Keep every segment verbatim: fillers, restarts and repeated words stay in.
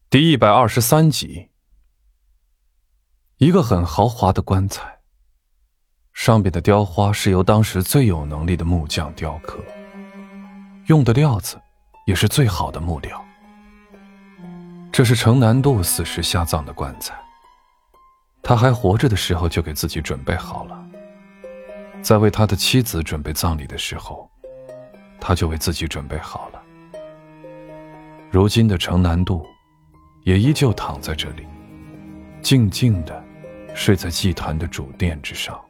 第一百二十三集。一个很豪华的棺材，上边的雕花是由当时最有能力的木匠雕刻，用的料子也是最好的木料。这是程南渡死时下葬的棺材，他还活着的时候就给自己准备好了，在为他的妻子准备葬礼的时候，他就为自己准备好了。如今的程南渡也依旧躺在这里，静静地睡在祭坛的主殿之上。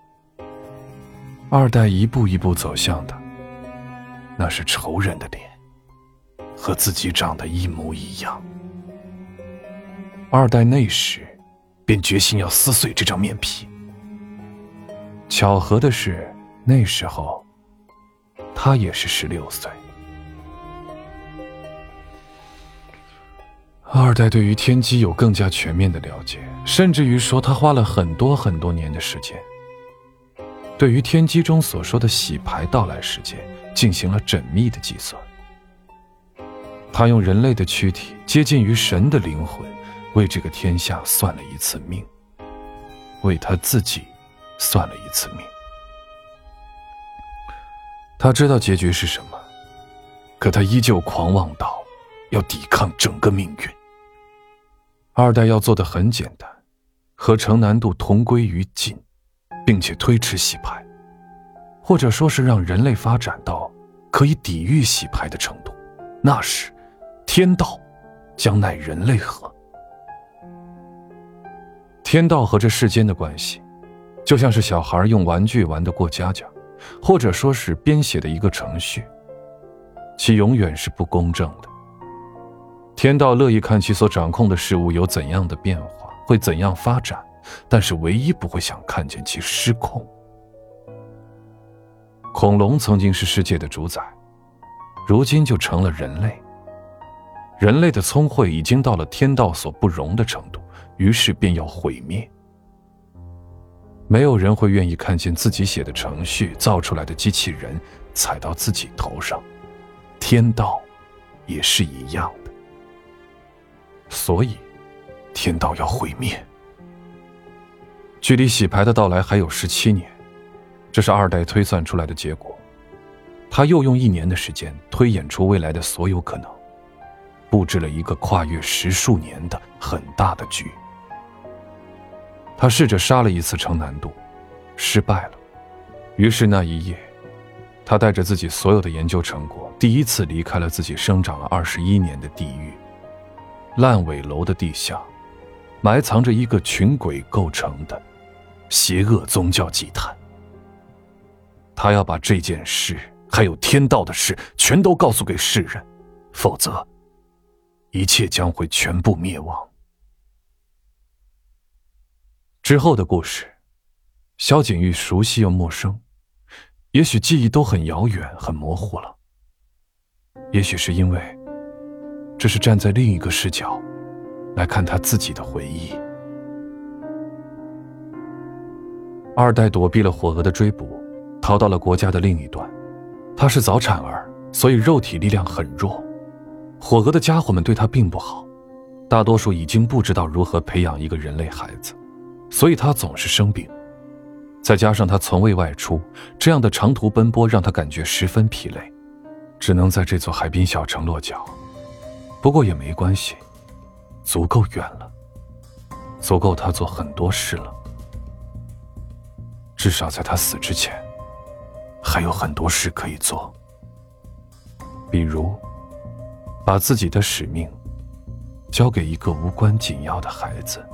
二代一步一步走向的，那是仇人的脸，和自己长得一模一样。二代那时便决心要撕碎这张面皮。巧合的是，那时候他也是十六岁。二代对于天机有更加全面的了解，甚至于说他花了很多很多年的时间，对于天机中所说的洗牌到来时间进行了缜密的计算。他用人类的躯体接近于神的灵魂，为这个天下算了一次命，为他自己算了一次命。他知道结局是什么，可他依旧狂妄到要抵抗整个命运。二代要做的很简单，和程南渡同归于尽，并且推迟洗牌，或者说是让人类发展到可以抵御洗牌的程度，那时天道将乃人类何？天道和这世间的关系，就像是小孩用玩具玩得过家家，或者说是编写的一个程序，其永远是不公正的。天道乐意看其所掌控的事物有怎样的变化，会怎样发展，但是唯一不会想看见其失控。恐龙曾经是世界的主宰，如今就成了人类。人类的聪慧已经到了天道所不容的程度，于是便要毁灭。没有人会愿意看见自己写的程序造出来的机器人踩到自己头上，天道也是一样的。所以天道要毁灭。距离洗牌的到来还有十七年，这是二代推算出来的结果。他又用一年的时间推演出未来的所有可能，布置了一个跨越十数年的很大的局。他试着杀了一次程南渡，失败了。于是那一夜，他带着自己所有的研究成果，第一次离开了自己生长了二十一年的地狱。烂尾楼的地下埋藏着一个群鬼构成的邪恶宗教祭坛。他要把这件事还有天道的事全都告诉给世人，否则一切将会全部灭亡。之后的故事，萧景玉熟悉又陌生，也许记忆都很遥远很模糊了，也许是因为这是站在另一个视角来看他自己的回忆。二代躲避了火鹅的追捕，逃到了国家的另一端。他是早产儿，所以肉体力量很弱。火鹅的家伙们对他并不好，大多数已经不知道如何培养一个人类孩子，所以他总是生病。再加上他从未外出，这样的长途奔波让他感觉十分疲累，只能在这座海滨小城落脚。不过也没关系，足够远了，足够他做很多事了。至少在他死之前，还有很多事可以做，比如把自己的使命交给一个无关紧要的孩子。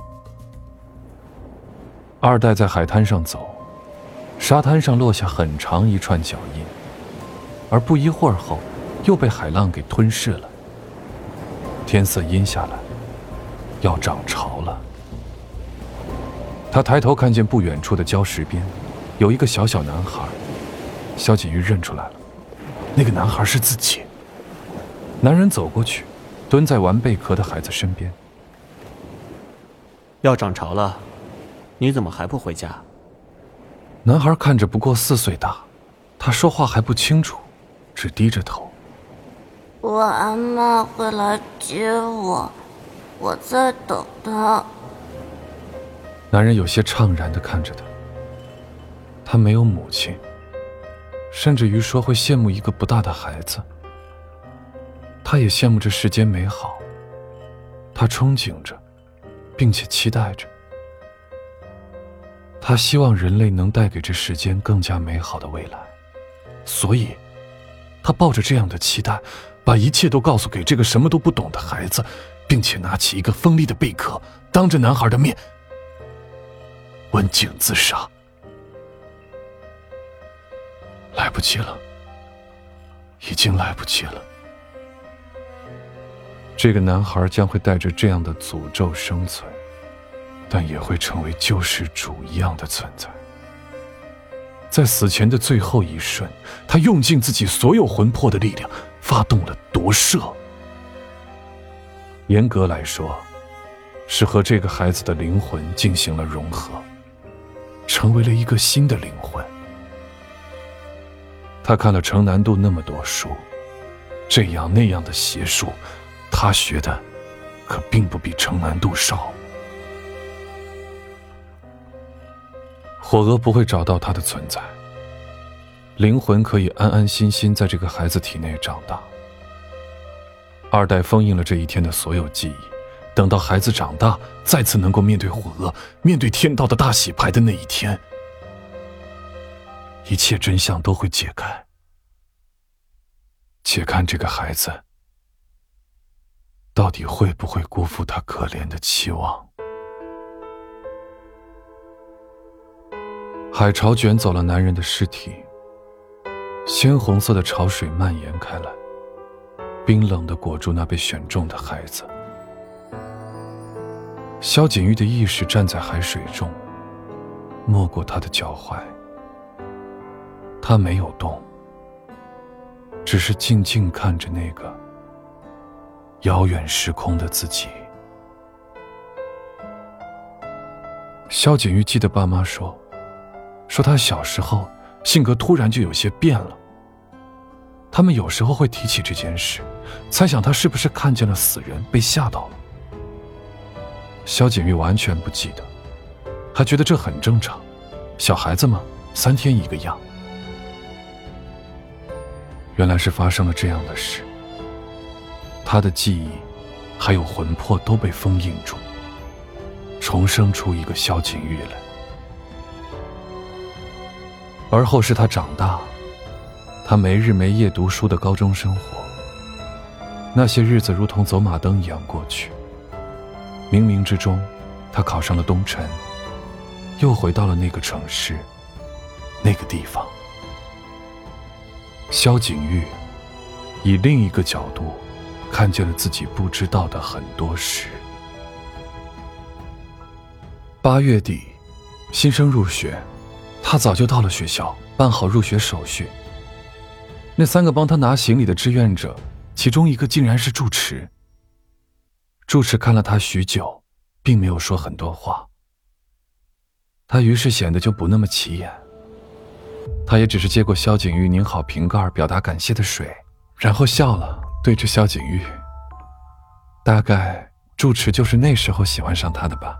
二代在海滩上走，沙滩上落下很长一串脚印，而不一会儿后又被海浪给吞噬了。天色阴下来，要涨潮了。他抬头看见不远处的礁石边有一个小小男孩，萧景玉认出来了，那个男孩是自己。男人走过去，蹲在玩贝壳的孩子身边。 要涨潮了，你怎么还不回家？ 男孩看着不过四岁大，他说话还不清楚，只低着头。 我阿嬷会来接我， 我在等他。 男人有些怅然地看着他。他没有母亲，甚至于说会羡慕一个不大的孩子。他也羡慕着世间美好，他憧憬着，并且期待着。他希望人类能带给这世间更加美好的未来，所以他抱着这样的期待，把一切都告诉给这个什么都不懂的孩子，并且拿起一个锋利的贝壳，当着男孩的面刎颈自杀。来不及了，已经来不及了。这个男孩将会带着这样的诅咒生存，但也会成为救世主一样的存在。在死前的最后一瞬，他用尽自己所有魂魄的力量，发动了夺舍。严格来说，是和这个孩子的灵魂进行了融合，成为了一个新的灵魂。他看了程南渡那么多书，这样那样的邪术，他学的可并不比程南渡少。火蛾不会找到他的存在，灵魂可以安安心心在这个孩子体内长大。二代封印了这一天的所有记忆，等到孩子长大，再次能够面对火蛾，面对天道的大洗牌的那一天，一切真相都会解开。且看这个孩子到底会不会辜负他可怜的期望。海潮卷走了男人的尸体，鲜红色的潮水蔓延开来，冰冷地裹住那被选中的孩子。萧锦玉的意识站在海水中，没过他的脚踝。他没有动，只是静静看着那个遥远时空的自己。萧锦玉记得爸妈说，说他小时候性格突然就有些变了。他们有时候会提起这件事，猜想他是不是看见了死人被吓到了。萧锦玉完全不记得，还觉得这很正常，小孩子嘛，三天一个样。原来是发生了这样的事，他的记忆还有魂魄都被封印住，重生出一个萧锦玉来。而后是他长大，他没日没夜读书的高中生活，那些日子如同走马灯一样过去。冥冥之中，他考上了东城，又回到了那个城市，那个地方。萧锦玉以另一个角度看见了自己不知道的很多事。八月底，新生入学，他早就到了学校，办好入学手续。那三个帮他拿行李的志愿者，其中一个竟然是住持。住持看了他许久，并没有说很多话。他于是显得就不那么起眼。他也只是接过萧锦玉拧好瓶盖表达感谢的水，然后笑了，对着萧锦玉。大概住持就是那时候喜欢上他的吧。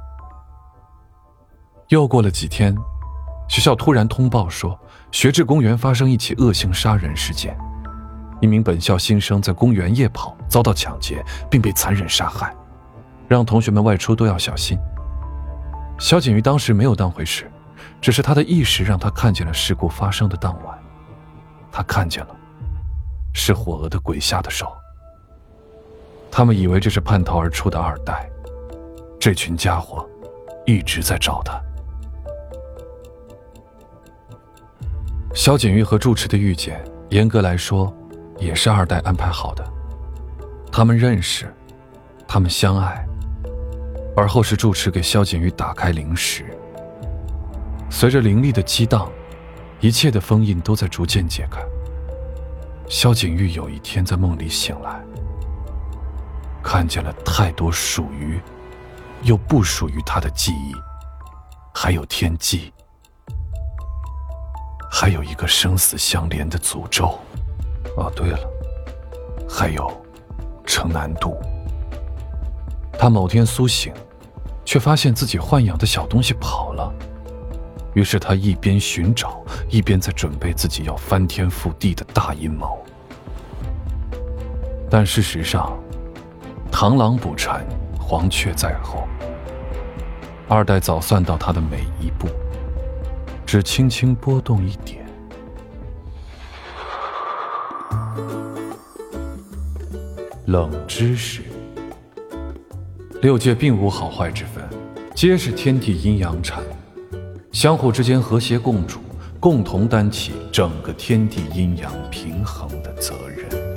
又过了几天，学校突然通报说，学制公园发生一起恶性杀人事件，一名本校新生在公园夜跑遭到抢劫，并被残忍杀害，让同学们外出都要小心。萧锦玉当时没有当回事，只是他的意识让他看见了事故发生的当晚，他看见了，是火蛾的鬼下的手。他们以为这是叛逃而出的二代，这群家伙一直在找他。萧锦玉和住持的遇见，严格来说也是二代安排好的。他们认识，他们相爱，而后是住持给萧锦玉打开灵石。随着灵力的激荡，一切的封印都在逐渐解开。萧锦玉有一天在梦里醒来，看见了太多属于又不属于他的记忆，还有天机，还有一个生死相连的诅咒。哦，对了，还有程南渡。 他某天苏醒，却发现自己豢养的小东西跑了。于是他一边寻找，一边在准备自己要翻天覆地的大阴谋。但事实上，螳螂捕蝉，黄雀在后。二代早算到他的每一步，只轻轻拨动一点。冷知识：六界并无好坏之分，皆是天地阴阳缠，相互之间和谐共处，共同担起整个天地阴阳平衡的责任。